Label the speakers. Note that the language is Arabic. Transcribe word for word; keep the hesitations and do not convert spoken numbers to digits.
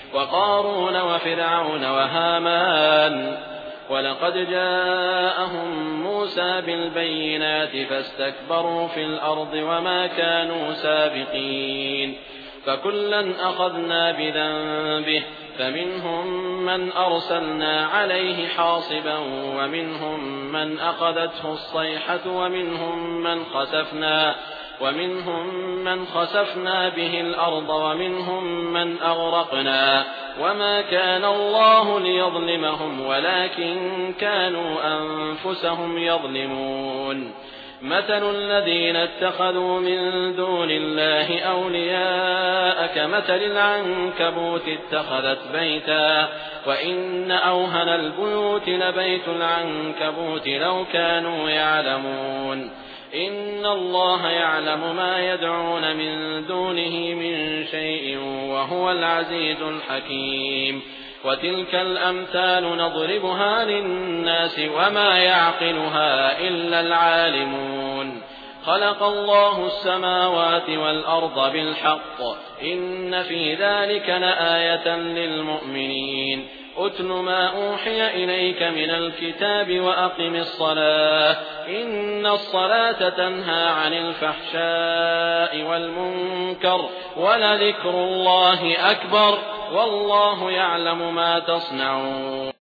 Speaker 1: وقارون وفرعون وهامان. ولقد جاءهم موسى بالبينات فاستكبروا في الأرض وما كانوا سابقين. فكلا أخذنا بذنبه فمنهم من أرسلنا عليه حاصبا ومنهم من أخذته الصيحة ومنهم من خسفنا ومنهم من خسفنا به الأرض ومنهم من أغرقنا وما كان الله ليظلمهم ولكن كانوا أنفسهم يظلمون. مثل الذين اتخذوا من دون الله أولياء كمثل العنكبوت اتخذت بيتا وإن أوهن البيوت لبيت العنكبوت لو كانوا يعلمون. إن الله يعلم ما يدعون من دونه من شيء وهو العزيز الحكيم. وتلك الأمثال نضربها للناس وما يعقلها إلا العالمون. خلق الله السماوات والأرض بالحق إن في ذلك لآية للمؤمنين. أتل ما أوحي إليك من الكتاب وأقم الصلاة إن الصلاة تنهى عن الفحشاء والمنكر ولذكر الله أكبر والله يعلم ما تصنعون.